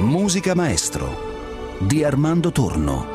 Musica Maestro di Armando Torno.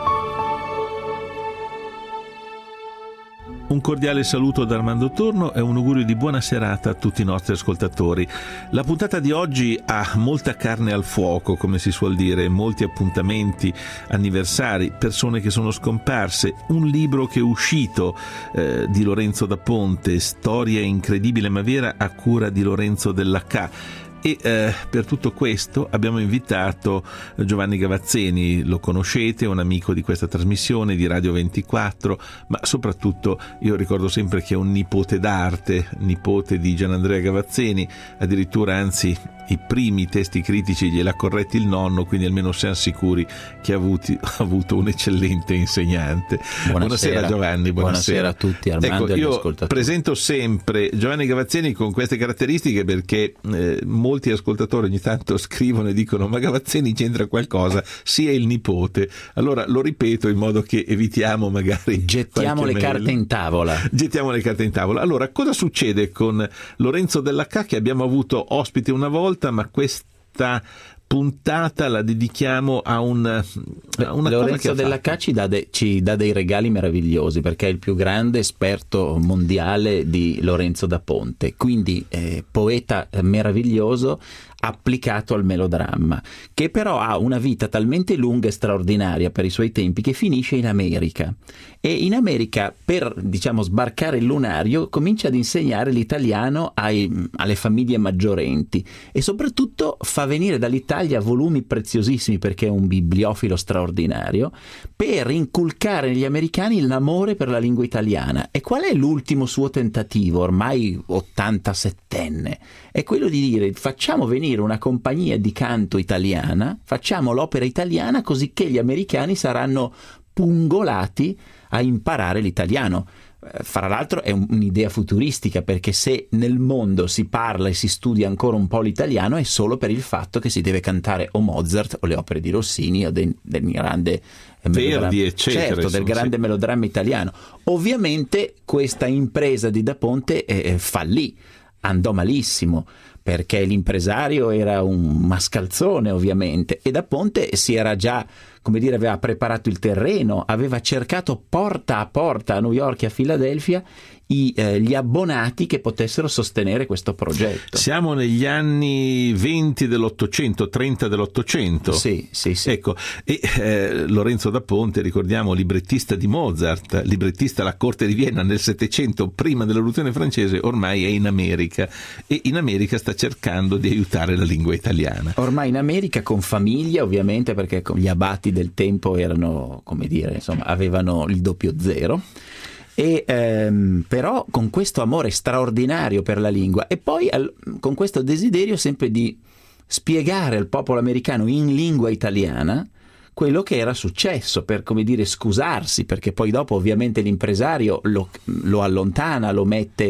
Un cordiale saluto da Armando Torno e un augurio di buona serata a tutti i nostri ascoltatori. La puntata di oggi ha molta carne al fuoco, come si suol dire, molti appuntamenti, anniversari, persone che sono scomparse, un libro che è uscito di Lorenzo da Ponte, Storia incredibile ma vera, a cura di Lorenzo Dell'H. E per tutto questo abbiamo invitato Giovanni Gavazzeni. Lo conoscete, è un amico di questa trasmissione di Radio 24, ma soprattutto io ricordo sempre che è un nipote d'arte, nipote di Gianandrea Gavazzeni, addirittura anzi i primi testi critici gliel'ha corretti il nonno, quindi almeno siamo sicuri che ha avuto un eccellente insegnante. Buonasera Giovanni. Buonasera a tutti, Armando, e agli ascoltatori. Presento sempre Giovanni Gavazzeni con queste caratteristiche perché molti ascoltatori ogni tanto scrivono e dicono: ma Gavazzeni c'entra qualcosa? Sì, è il nipote. Allora lo ripeto in modo che evitiamo magari gettiamo le carte in tavola. Allora, cosa succede con Lorenzo Dell'H, che abbiamo avuto ospite una volta, ma questa puntata la dedichiamo a una Lorenzo Dell'H ci dà dei regali meravigliosi, perché è il più grande esperto mondiale di Lorenzo da Ponte, quindi poeta meraviglioso applicato al melodramma, che però ha una vita talmente lunga e straordinaria per i suoi tempi che finisce in America, e in America, per sbarcare il lunario, comincia ad insegnare l'italiano alle famiglie maggiorenti e soprattutto fa venire dall'Italia volumi preziosissimi, perché è un bibliofilo straordinario, per inculcare negli americani l'amore per la lingua italiana. E qual è l'ultimo suo tentativo, ormai 87enne? È quello di dire: facciamo venire una compagnia di canto italiana, facciamo l'opera italiana, così che gli americani saranno pungolati a imparare l'italiano. Fra l'altro è un'idea futuristica, perché se nel mondo si parla e si studia ancora un po' l'italiano è solo per il fatto che si deve cantare o Mozart o le opere di Rossini o del grande Verdi, eccetera, certo, del grande melodramma italiano. Ovviamente questa impresa di Da Ponte fallì, andò malissimo, perché l'impresario era un mascalzone ovviamente, e Da Ponte si era già, aveva preparato il terreno, aveva cercato porta a porta a New York e a Filadelfia gli abbonati che potessero sostenere questo progetto. Siamo negli anni 20 dell'Ottocento, 30 dell'Ottocento. Sì. Ecco, e Lorenzo da Ponte, ricordiamo, librettista di Mozart, librettista alla corte di Vienna nel Settecento, prima della rivoluzione francese, ormai è in America, e in America sta cercando di aiutare la lingua italiana. Ormai in America con famiglia, ovviamente, perché gli abati del tempo erano, avevano il 00. E però con questo amore straordinario per la lingua, e poi con questo desiderio sempre di spiegare al popolo americano in lingua italiana quello che era successo, per scusarsi, perché poi dopo ovviamente l'impresario lo allontana, lo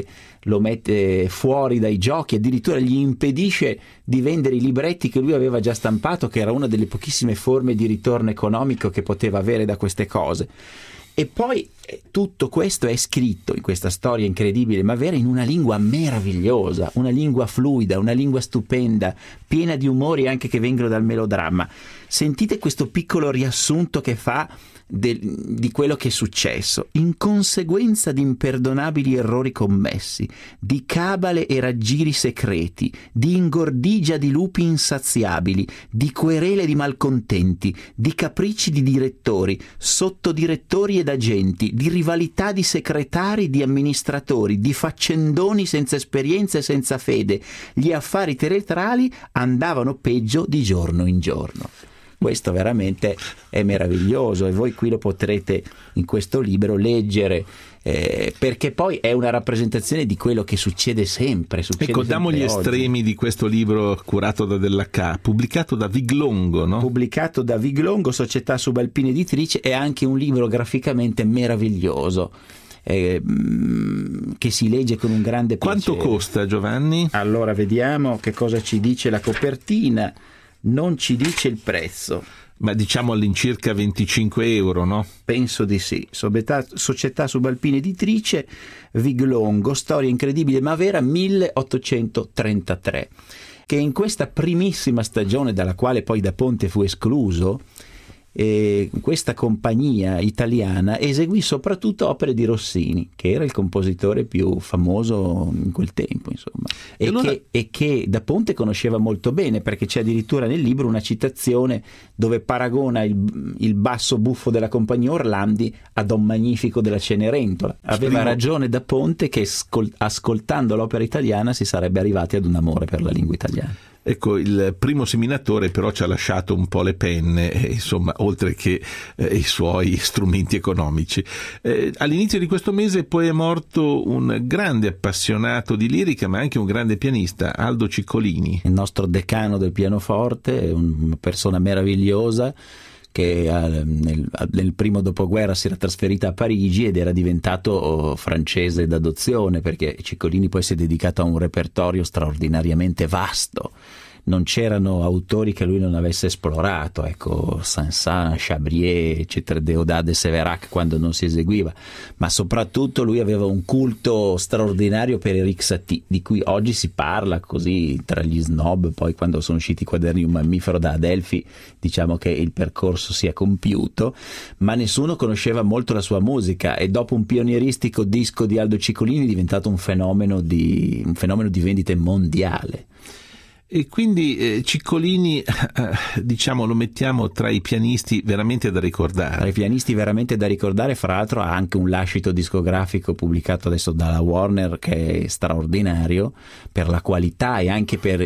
mette fuori dai giochi, addirittura gli impedisce di vendere i libretti che lui aveva già stampato, che era una delle pochissime forme di ritorno economico che poteva avere da queste cose. E poi tutto questo è scritto in questa storia incredibile ma vera, in una lingua meravigliosa, una lingua fluida, una lingua stupenda, piena di umori anche che vengono dal melodramma. Sentite questo piccolo riassunto che fa di quello che è successo. In conseguenza di imperdonabili errori commessi, di cabale e raggiri segreti, di ingordigia di lupi insaziabili, di querele di malcontenti, di capricci di direttori, sottodirettori ed agenti, di rivalità di segretari, di amministratori, di faccendoni senza esperienza e senza fede, gli affari teatrali andavano peggio di giorno in giorno. Questo veramente è meraviglioso, e voi qui lo potrete in questo libro leggere, perché poi è una rappresentazione di quello che succede sempre. Ecco, diamo gli estremi di questo libro curato da Dell'H, pubblicato da Viglongo, no? Pubblicato da Viglongo, società subalpina editrice, è anche un libro graficamente meraviglioso, che si legge con un grande piacere. Quanto costa, Giovanni? Allora vediamo che cosa ci dice la copertina. Non ci dice il prezzo. Ma diciamo all'incirca 25 euro, no? Penso di sì. Società subalpina editrice, Viglongo, storia incredibile ma vera, 1833. che in questa primissima stagione, dalla quale poi Da Ponte fu escluso, questa compagnia italiana eseguì soprattutto opere di Rossini, che era il compositore più famoso in quel tempo, insomma, e che Da Ponte conosceva molto bene, perché c'è addirittura nel libro una citazione dove paragona il basso buffo della compagnia Orlandi a Don Magnifico della Cenerentola. Aveva ragione Da Ponte che ascoltando l'opera italiana si sarebbe arrivati ad un amore per la lingua italiana. Ecco, il primo seminatore però ci ha lasciato un po' le penne, insomma, oltre che i suoi strumenti economici. All'inizio di questo mese poi è morto un grande appassionato di lirica, ma anche un grande pianista, Aldo Ciccolini. Il nostro decano del pianoforte, una persona meravigliosa, che nel primo dopoguerra si era trasferita a Parigi ed era diventato francese d'adozione, perché Ciccolini poi si è dedicato a un repertorio straordinariamente vasto. Non c'erano autori che lui non avesse esplorato, ecco, Saint-Saëns, Chabrier, eccetera, Deodat de Séverac quando non si eseguiva, ma soprattutto lui aveva un culto straordinario per Erik Satie, di cui oggi si parla così tra gli snob. Poi quando sono usciti i quaderni Un mammifero da Adelphi, diciamo che il percorso si è compiuto, ma nessuno conosceva molto la sua musica, e dopo un pionieristico disco di Aldo Ciccolini è diventato un fenomeno di vendite mondiale. E quindi Ciccolini, diciamo, lo mettiamo tra i pianisti veramente da ricordare. Tra i pianisti veramente da ricordare, fra l'altro ha anche un lascito discografico pubblicato adesso dalla Warner che è straordinario per la qualità e anche per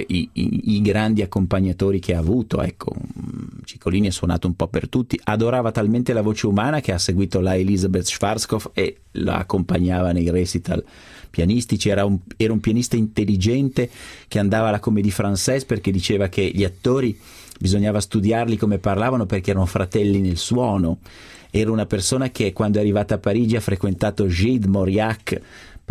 i grandi accompagnatori che ha avuto. Ecco, Ciccolini ha suonato un po' per tutti, adorava talmente la voce umana che ha seguito la Elisabeth Schwarzkopf e la accompagnava nei recital pianistici. Era un pianista intelligente che andava alla Comédie Française perché diceva che gli attori bisognava studiarli come parlavano perché erano fratelli nel suono. Era una persona che quando è arrivata a Parigi ha frequentato Gide, Mauriac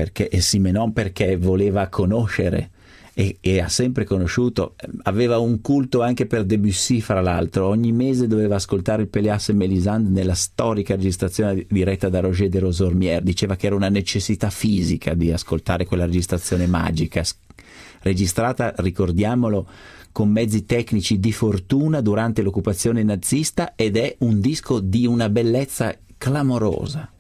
e Simenon perché voleva conoscere e ha sempre conosciuto. Aveva un culto anche per Debussy, fra l'altro. Ogni mese doveva ascoltare il Péléas et Mélisande nella storica registrazione diretta da Roger de Rosormière. Diceva che era una necessità fisica di ascoltare quella registrazione magica, registrata, ricordiamolo, con mezzi tecnici di fortuna durante l'occupazione nazista, ed è un disco di una bellezza clamorosa.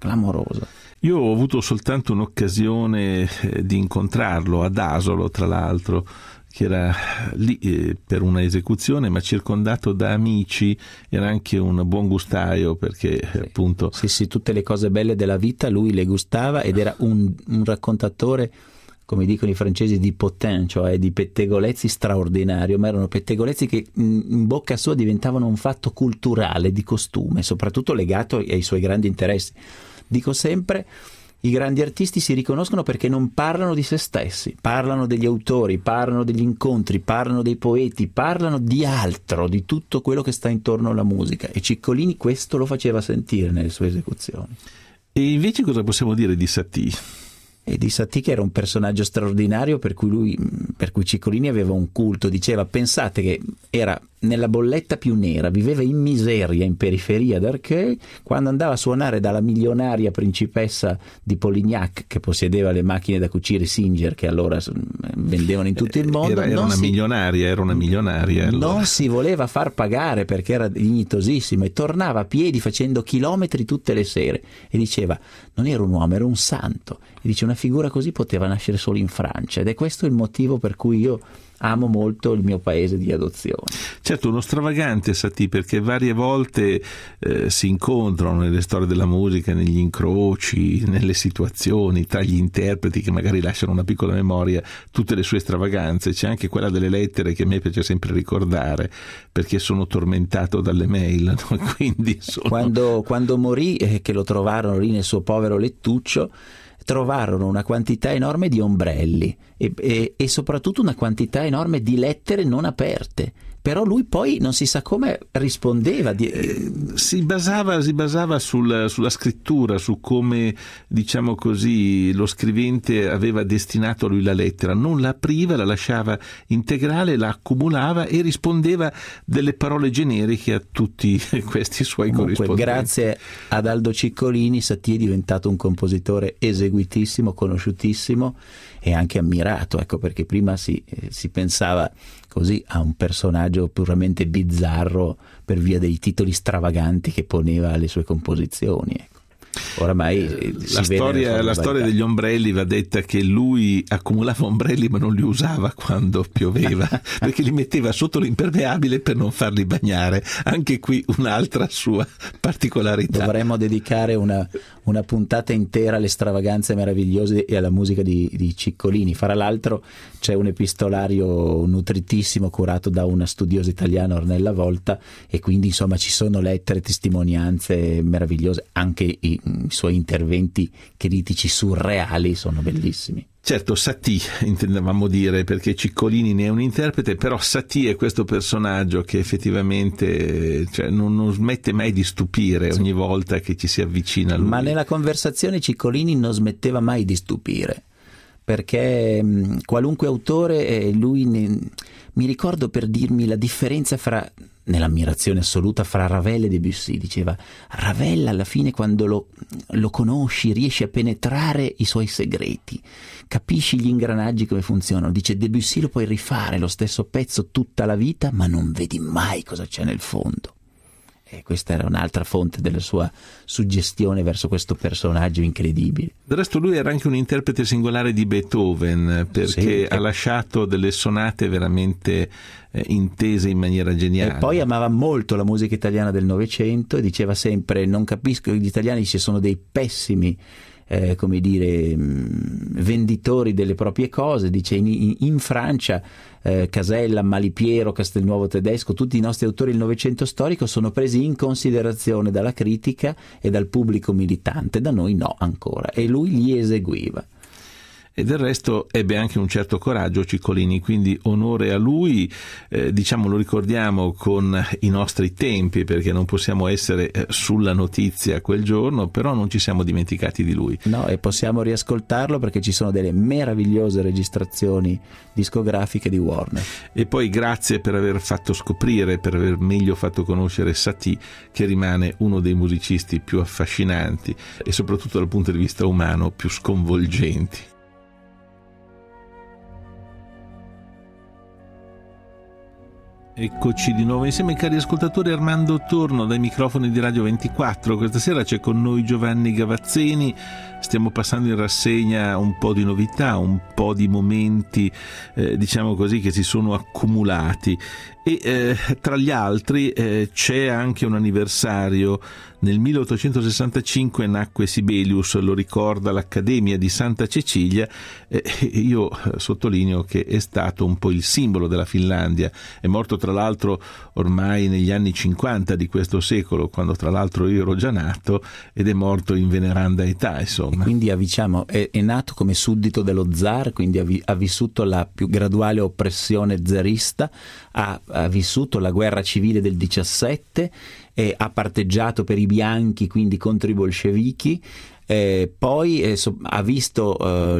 Io ho avuto soltanto un'occasione di incontrarlo ad Asolo, tra l'altro, che era lì per una esecuzione, ma circondato da amici. Era anche un buon gustaio perché appunto... Sì, tutte le cose belle della vita lui le gustava, ed era un raccontatore, come dicono i francesi, di potin, cioè di pettegolezzi straordinario, ma erano pettegolezzi che in bocca sua diventavano un fatto culturale, di costume, soprattutto legato ai suoi grandi interessi. Dico sempre, i grandi artisti si riconoscono perché non parlano di se stessi, parlano degli autori, parlano degli incontri, parlano dei poeti, parlano di altro, di tutto quello che sta intorno alla musica, e Ciccolini questo lo faceva sentire nelle sue esecuzioni. E invece cosa possiamo dire di Satie? E di Satie, che era un personaggio straordinario per cui Ciccolini aveva un culto. Diceva, pensate che era nella bolletta più nera, viveva in miseria in periferia d'Arcueil, quando andava a suonare dalla milionaria principessa di Polignac, che possedeva le macchine da cucire Singer, che allora vendevano in tutto il mondo. Era una milionaria allora. Non si voleva far pagare perché era dignitosissimo, e tornava a piedi facendo chilometri tutte le sere, e diceva, non era un uomo, era un santo. E dice, una figura così poteva nascere solo in Francia, ed è questo il motivo per cui io amo molto il mio paese di adozione. Certo, uno stravagante Satie, perché varie volte si incontrano nelle storie della musica, negli incroci, nelle situazioni, tra gli interpreti che magari lasciano una piccola memoria, tutte le sue stravaganze. C'è anche quella delle lettere che a me piace sempre ricordare, perché sono tormentato dalle mail, no? Quindi quando morì, che lo trovarono lì nel suo povero lettuccio, trovarono una quantità enorme di ombrelli e soprattutto una quantità enorme di lettere non aperte. Però lui poi non si sa come rispondeva. Si basava sulla scrittura, su come, diciamo così, lo scrivente aveva destinato a lui la lettera. Non la apriva, la lasciava integrale, la accumulava e rispondeva delle parole generiche a tutti questi suoi corrispondenti. Grazie ad Aldo Ciccolini, Satie è diventato un compositore eseguitissimo, conosciutissimo e anche ammirato, ecco, perché prima si pensava così a un personaggio puramente bizzarro per via dei titoli stravaganti che poneva alle sue composizioni, ecco. Oramai la storia degli ombrelli va detta che lui accumulava ombrelli ma non li usava quando pioveva perché li metteva sotto l'impermeabile per non farli bagnare. Anche qui un'altra sua particolarità. Dovremmo dedicare una puntata intera alle stravaganze meravigliose e alla musica di Ciccolini. Fra l'altro c'è un epistolario nutritissimo curato da una studiosa italiana, Ornella Volta, e quindi insomma ci sono lettere, testimonianze meravigliose, anche i suoi interventi critici surreali sono bellissimi. Certo, Satie intendevamo dire, perché Ciccolini ne è un interprete, però Satie è questo personaggio che effettivamente non smette mai di stupire ogni volta che ci si avvicina a lui. Ma nella conversazione Ciccolini non smetteva mai di stupire, perché qualunque autore, mi ricordo, per dirmi la differenza nell'ammirazione assoluta fra Ravel e Debussy, diceva: Ravel alla fine quando lo conosci riesci a penetrare i suoi segreti, capisci gli ingranaggi come funzionano. Dice: Debussy lo puoi rifare lo stesso pezzo tutta la vita ma non vedi mai cosa c'è nel fondo. E questa era un'altra fonte della sua suggestione verso questo personaggio incredibile. Del resto lui era anche un interprete singolare di Beethoven, perché ha lasciato delle sonate veramente intese in maniera geniale. E poi amava molto la musica italiana del Novecento e diceva sempre: non capisco, gli italiani ci sono dei pessimi venditori delle proprie cose. Dice in Francia Casella, Malipiero, Castelnuovo Tedesco, tutti i nostri autori del Novecento storico sono presi in considerazione dalla critica e dal pubblico militante, da noi no ancora, e lui li eseguiva. E del resto ebbe anche un certo coraggio Ciccolini, quindi onore a lui, lo ricordiamo con i nostri tempi, perché non possiamo essere sulla notizia quel giorno, però non ci siamo dimenticati di lui. No, e possiamo riascoltarlo perché ci sono delle meravigliose registrazioni discografiche di Warner. E poi grazie per aver fatto scoprire, per aver meglio fatto conoscere Satie, che rimane uno dei musicisti più affascinanti e soprattutto dal punto di vista umano più sconvolgenti. Eccoci di nuovo insieme, cari ascoltatori. Armando Torno dai microfoni di Radio 24. Questa sera c'è con noi Giovanni Gavazzeni. Stiamo passando in rassegna un po' di novità, un po' di momenti diciamo così che si sono accumulati e tra gli altri c'è anche un anniversario. Nel 1865 nacque Sibelius, lo ricorda l'Accademia di Santa Cecilia. Io sottolineo che è stato un po' il simbolo della Finlandia. È morto tra l'altro ormai negli anni 50 di questo secolo, quando tra l'altro io ero già nato, ed è morto in veneranda età, insomma. E quindi è nato come suddito dello zar, quindi ha vissuto la più graduale oppressione zarista, ha vissuto la guerra civile del 17 e ha parteggiato per i bianchi, quindi contro i bolscevichi. Poi ha visto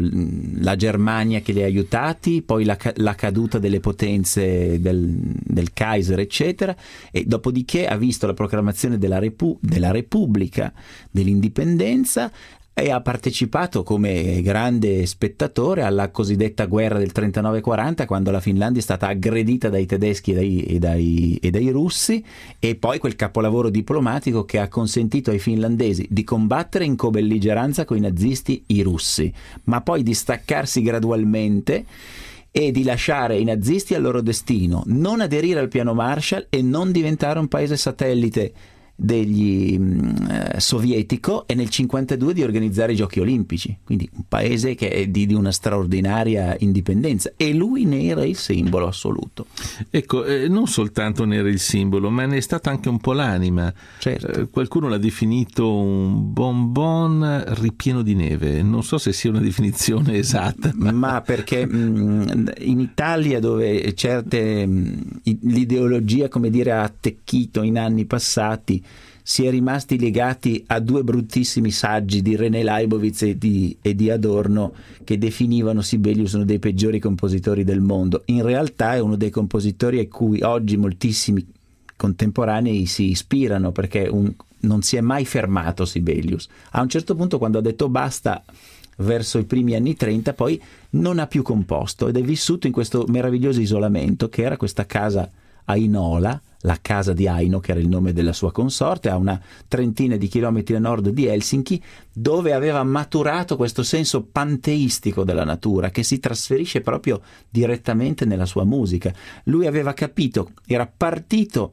la Germania che li ha aiutati, poi la caduta delle potenze del Kaiser eccetera, e dopodiché ha visto la proclamazione della Repubblica, dell'indipendenza, e ha partecipato come grande spettatore alla cosiddetta guerra del 39-40, quando la Finlandia è stata aggredita dai tedeschi e dai russi, e poi quel capolavoro diplomatico che ha consentito ai finlandesi di combattere in cobelligeranza con i nazisti, i russi, ma poi di staccarsi gradualmente e di lasciare i nazisti al loro destino, non aderire al piano Marshall e non diventare un paese satellite degli sovietico, e nel 52 di organizzare i giochi olimpici, quindi un paese che è di una straordinaria indipendenza, e lui ne era il simbolo assoluto. Ecco, non soltanto ne era il simbolo, ma ne è stata anche un po' l'anima. Certo. Qualcuno l'ha definito un bonbon ripieno di neve, non so se sia una definizione esatta, ma perché in Italia, dove l'ideologia, come dire, ha attecchito in anni passati, si è rimasti legati a due bruttissimi saggi di René Leibovitz e di Adorno, che definivano Sibelius uno dei peggiori compositori del mondo. In realtà è uno dei compositori a cui oggi moltissimi contemporanei si ispirano, perché non si è mai fermato Sibelius. A un certo punto, quando ha detto basta, verso i primi anni 30 poi non ha più composto ed è vissuto in questo meraviglioso isolamento che era questa casa Ainola, la casa di Aino, che era il nome della sua consorte, a una trentina di chilometri a nord di Helsinki, dove aveva maturato questo senso panteistico della natura che si trasferisce proprio direttamente nella sua musica. Lui aveva capito, era partito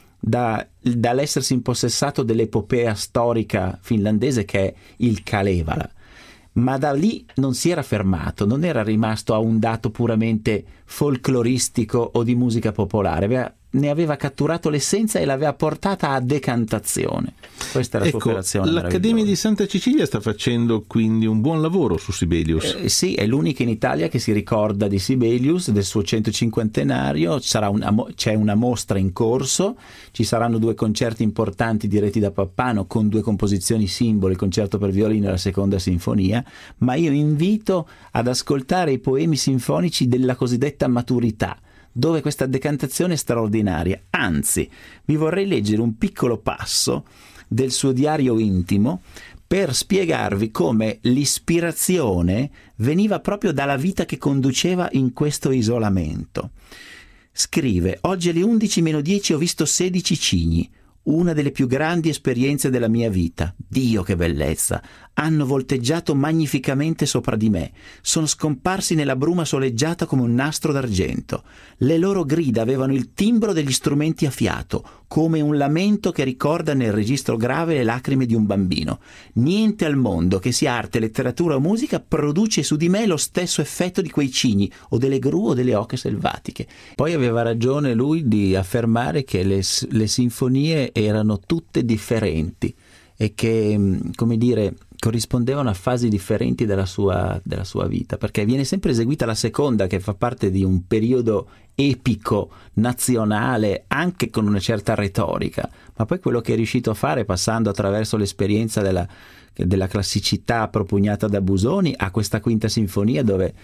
dall'essersi impossessato dell'epopea storica finlandese che è il Kalevala, ma da lì non si era fermato, non era rimasto a un dato puramente folcloristico o di musica popolare, ne aveva catturato l'essenza e l'aveva portata a decantazione. Questa è la sua operazione. L'Accademia di Santa Cecilia sta facendo quindi un buon lavoro su Sibelius. Sì, è l'unica in Italia che si ricorda di Sibelius, del suo 150ennario. C'è una mostra in corso, ci saranno 2 concerti importanti diretti da Pappano con 2 composizioni simbolo, il concerto per violino e la seconda sinfonia, ma io invito ad ascoltare i poemi sinfonici della cosiddetta maturità, dove questa decantazione è straordinaria. Anzi, vi vorrei leggere un piccolo passo del suo diario intimo per spiegarvi come l'ispirazione veniva proprio dalla vita che conduceva in questo isolamento. Scrive: oggi alle 11:10 ho visto 16 cigni, una delle più grandi esperienze della mia vita. Dio, che bellezza! Hanno volteggiato magnificamente sopra di me. Sono scomparsi nella bruma soleggiata come un nastro d'argento. Le loro grida avevano il timbro degli strumenti a fiato, come un lamento che ricorda nel registro grave le lacrime di un bambino. Niente al mondo, che sia arte, letteratura o musica, produce su di me lo stesso effetto di quei cigni, o delle gru o delle oche selvatiche. Poi aveva ragione lui di affermare che le sinfonie erano tutte differenti e che, come dire, corrispondevano a fasi differenti della sua vita, perché viene sempre eseguita la seconda, che fa parte di un periodo epico nazionale anche con una certa retorica, ma poi quello che è riuscito a fare passando attraverso l'esperienza della classicità propugnata da Busoni a questa quinta sinfonia dove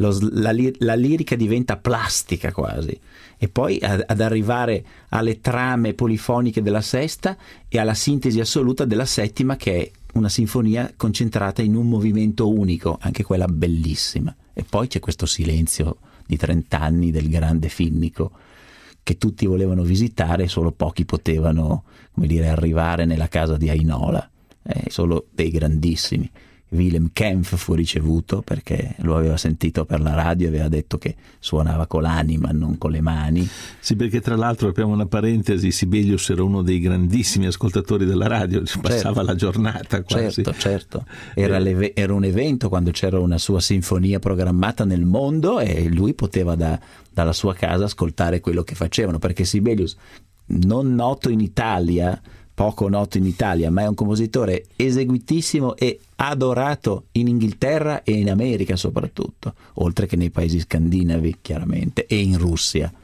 la lirica diventa plastica quasi, e poi ad arrivare alle trame polifoniche della sesta e alla sintesi assoluta della settima, che è una sinfonia concentrata in un movimento unico, anche quella bellissima. E poi c'è questo silenzio di 30 anni del grande Finnico che tutti volevano visitare, solo pochi potevano, come dire, arrivare nella casa di Ainola, solo dei grandissimi. Wilhelm Kempff fu ricevuto perché lo aveva sentito per la radio e aveva detto che suonava con l'anima, non con le mani. Sì, perché tra l'altro, apriamo una parentesi, Sibelius era uno dei grandissimi ascoltatori della radio, passava la giornata quasi. Certo. Era un evento quando c'era una sua sinfonia programmata nel mondo e lui poteva dalla sua casa ascoltare quello che facevano, perché Sibelius, non noto in Italia, poco noto in Italia, ma è un compositore eseguitissimo e adorato in Inghilterra e in America soprattutto, oltre che nei paesi scandinavi chiaramente, e in Russia.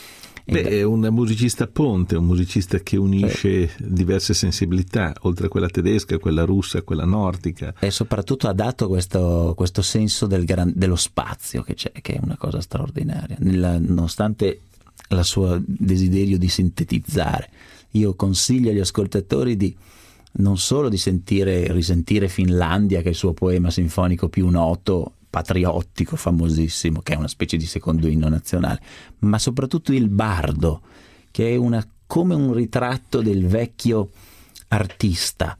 È un musicista ponte, un musicista che unisce diverse sensibilità, oltre a quella tedesca, quella russa, quella nordica. E soprattutto ha dato questo senso dello spazio che c'è, che è una cosa straordinaria, nonostante il suo desiderio di sintetizzare. Io consiglio agli ascoltatori non solo di risentire Finlandia, che è il suo poema sinfonico più noto, patriottico, famosissimo, che è una specie di secondo inno nazionale, ma soprattutto il Bardo, che è come un ritratto del vecchio artista,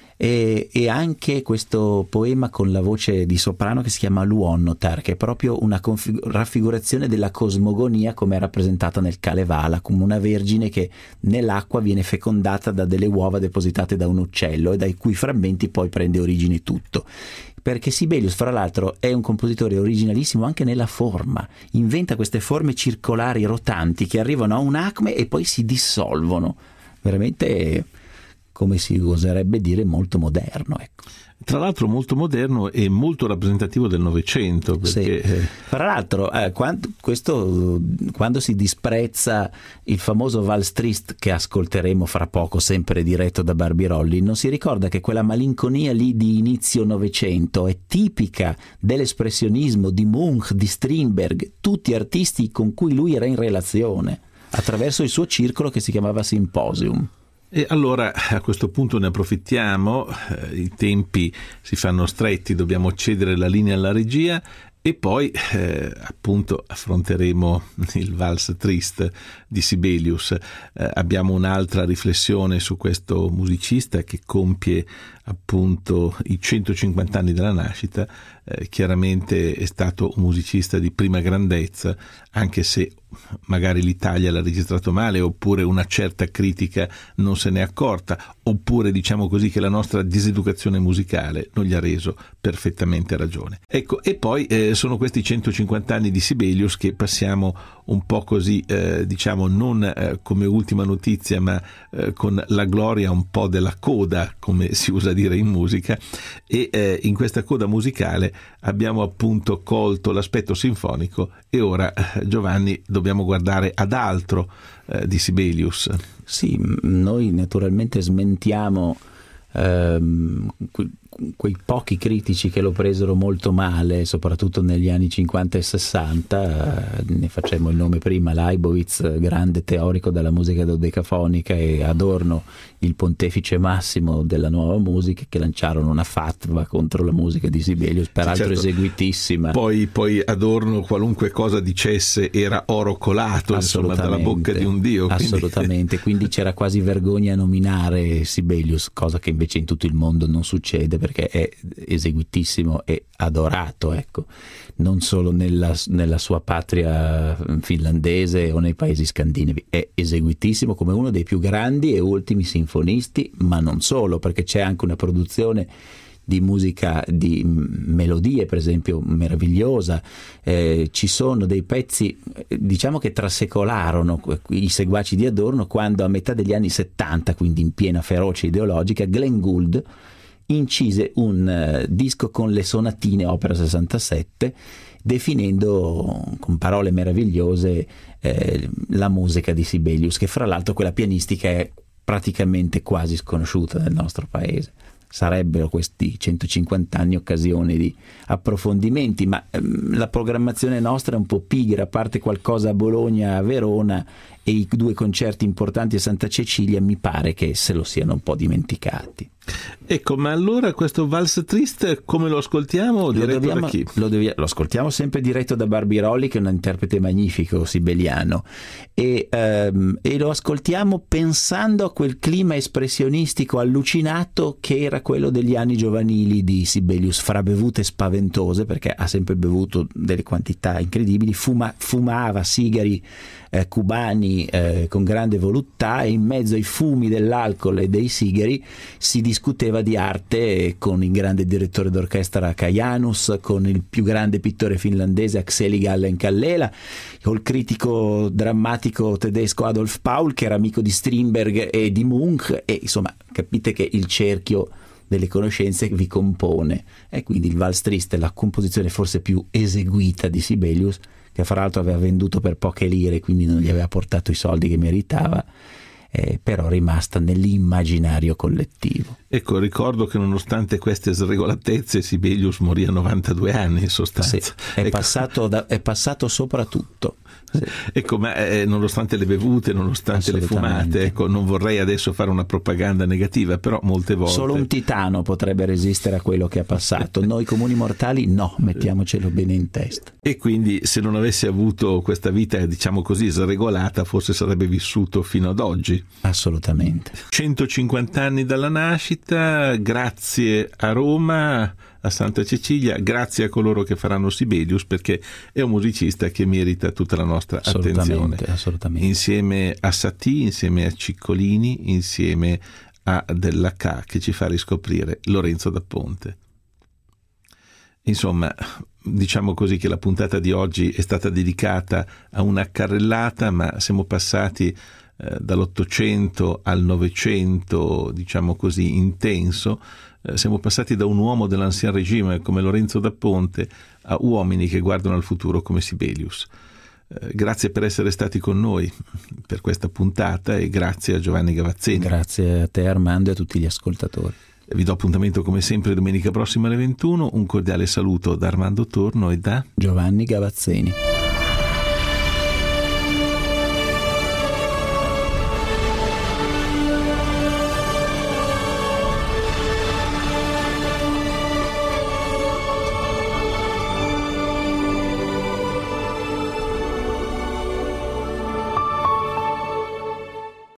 e anche questo poema con la voce di soprano che si chiama Luonnotar, che è proprio una raffigurazione della cosmogonia come è rappresentata nel Kalevala, come una vergine che nell'acqua viene fecondata da delle uova depositate da un uccello e dai cui frammenti poi prende origine tutto. Perché Sibelius, fra l'altro, è un compositore originalissimo anche nella forma, inventa queste forme circolari rotanti che arrivano a un acme e poi si dissolvono, veramente, come si oserebbe dire, molto moderno, ecco. Tra l'altro molto moderno e molto rappresentativo del Novecento, perché... Sì. Tra l'altro quando si disprezza il famoso Valstrist, che ascolteremo fra poco, sempre diretto da Barbirolli, non si ricorda che quella malinconia lì di inizio Novecento è tipica dell'espressionismo di Munch, di Strindberg, tutti artisti con cui lui era in relazione attraverso il suo circolo che si chiamava Symposium. E allora a questo punto ne approfittiamo, i tempi si fanno stretti, dobbiamo cedere la linea alla regia e poi appunto affronteremo il Vals Triste di Sibelius. Abbiamo un'altra riflessione su questo musicista che compie appunto i 150 anni dalla nascita. Chiaramente è stato un musicista di prima grandezza, anche se magari l'Italia l'ha registrato male, oppure una certa critica non se n'è accorta, oppure diciamo così che la nostra diseducazione musicale non gli ha reso perfettamente ragione. Ecco, e poi sono questi 150 anni di Sibelius che passiamo un po' così, diciamo non come ultima notizia, ma con la gloria un po' della coda, come si usa dire in musica, e in questa coda musicale abbiamo appunto colto l'aspetto sinfonico e ora, Giovanni, dobbiamo guardare ad altro di Sibelius. Sì, noi naturalmente smentiamo quei pochi critici che lo presero molto male, soprattutto negli anni 50 e 60. Ne facemmo il nome prima: Leibowitz, grande teorico della musica dodecafonica, e Adorno, il pontefice massimo della nuova musica, che lanciarono una fatwa contro la musica di Sibelius, peraltro certo, eseguitissima. Poi Adorno, qualunque cosa dicesse, era oro colato, insomma, dalla bocca di un dio. Assolutamente, quindi c'era quasi vergogna a nominare Sibelius, cosa che invece in tutto il mondo non succede, perché è eseguitissimo e adorato, ecco, non solo nella sua patria finlandese o nei paesi scandinavi. È eseguitissimo come uno dei più grandi e ultimi sinfonisti, ma non solo, perché c'è anche una produzione di musica, di melodie per esempio meravigliosa. Ci sono dei pezzi, diciamo, che trasecolarono i seguaci di Adorno, quando a metà degli anni 70, quindi in piena ferocia ideologica, Glenn Gould incise un disco con le sonatine opera 67, definendo con parole meravigliose la musica di Sibelius, che fra l'altro quella pianistica è praticamente quasi sconosciuta nel nostro paese. Sarebbero questi 150 anni occasione di approfondimenti, ma la programmazione nostra è un po' pigra, a parte qualcosa a Bologna, a Verona e i 2 concerti importanti a Santa Cecilia, mi pare che se lo siano un po' dimenticati. Ecco, ma allora questo Vals Triste come lo ascoltiamo? Diretto da chi? Lo ascoltiamo sempre diretto da Barbirolli, che è un interprete magnifico sibeliano, e lo ascoltiamo pensando a quel clima espressionistico allucinato che era quello degli anni giovanili di Sibelius, fra bevute spaventose, perché ha sempre bevuto delle quantità incredibili, fumava sigari cubani con grande voluttà, e in mezzo ai fumi dell'alcol e dei sigari si discuteva di arte con il grande direttore d'orchestra Kajanus, con il più grande pittore finlandese Akseli Gallen-Kallela, col critico drammatico tedesco Adolf Paul, che era amico di Strindberg e di Munch, e insomma capite che il cerchio delle conoscenze vi compone. E quindi il Vals Triste è la composizione forse più eseguita di Sibelius, che fra l'altro aveva venduto per poche lire, quindi non gli aveva portato i soldi che meritava, però rimasta nell'immaginario collettivo. Ecco, ricordo che nonostante queste sregolatezze Sibelius morì a 92 anni in sostanza. Sì, è passato soprattutto. Sì. Ecco, ma nonostante le bevute, nonostante le fumate, ecco, non vorrei adesso fare una propaganda negativa, però molte volte solo un titano potrebbe resistere a quello che ha passato. Noi comuni mortali no, mettiamocelo bene in testa. E quindi se non avesse avuto questa vita, diciamo così, sregolata, forse sarebbe vissuto fino ad oggi. Assolutamente. 150 anni dalla nascita, grazie a Roma, a Santa Cecilia, grazie a coloro che faranno Sibelius, perché è un musicista che merita tutta la nostra attenzione. Assolutamente. Insieme a Satie, insieme a Ciccolini, insieme a Della Ca, che ci fa riscoprire Lorenzo da Ponte. Insomma, diciamo così che la puntata di oggi è stata dedicata a una carrellata, ma siamo passati dall'800 al 900, diciamo così, intenso. Siamo passati da un uomo dell'Ancien Regime come Lorenzo da Ponte a uomini che guardano al futuro come Sibelius. Grazie per essere stati con noi per questa puntata e grazie a Giovanni Gavazzeni. Grazie a te Armando e a tutti gli ascoltatori. Vi do appuntamento come sempre domenica prossima alle 21. Un cordiale saluto da Armando Torno e da Giovanni Gavazzeni.